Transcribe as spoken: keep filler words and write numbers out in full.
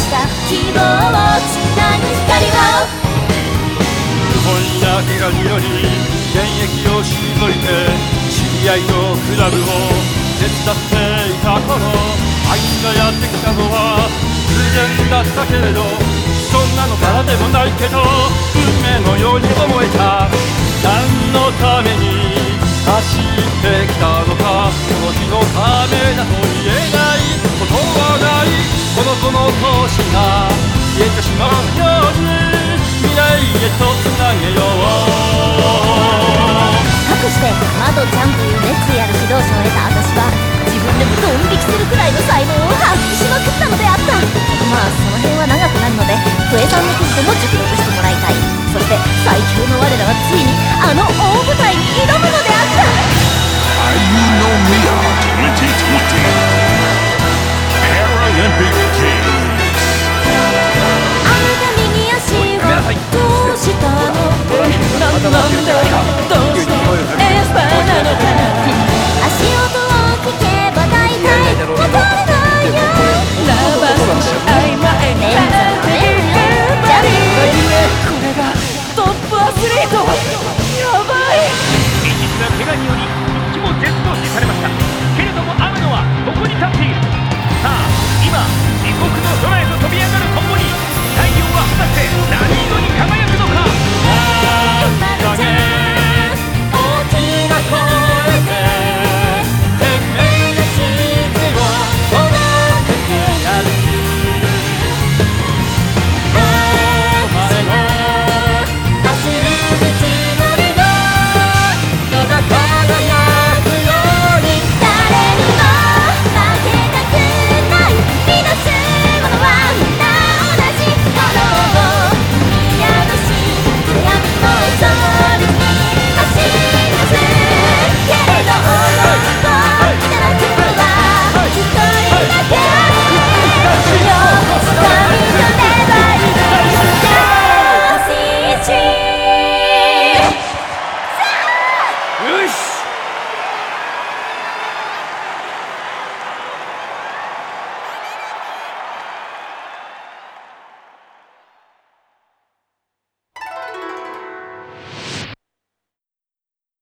した希望をつなぐ光を不本意な怪我により現役を退いて知り合いのクラブを手伝っていた頃あいつがやってきたのは偶然だったけれどそんなのからでもないけど運命のように思えた何のために走ってきたのかこの日のためだと言えないことはないこの子の星が消えてしまうように未来へとつなげようかくしてマドちゃんという熱意ある指導者を得た私は自分でもドン引きするくらいの才能を発揮しまくったのであった。まあその辺は長くなるので笛さんのくじでも熟読してもらいたい。そして最強の我らはついに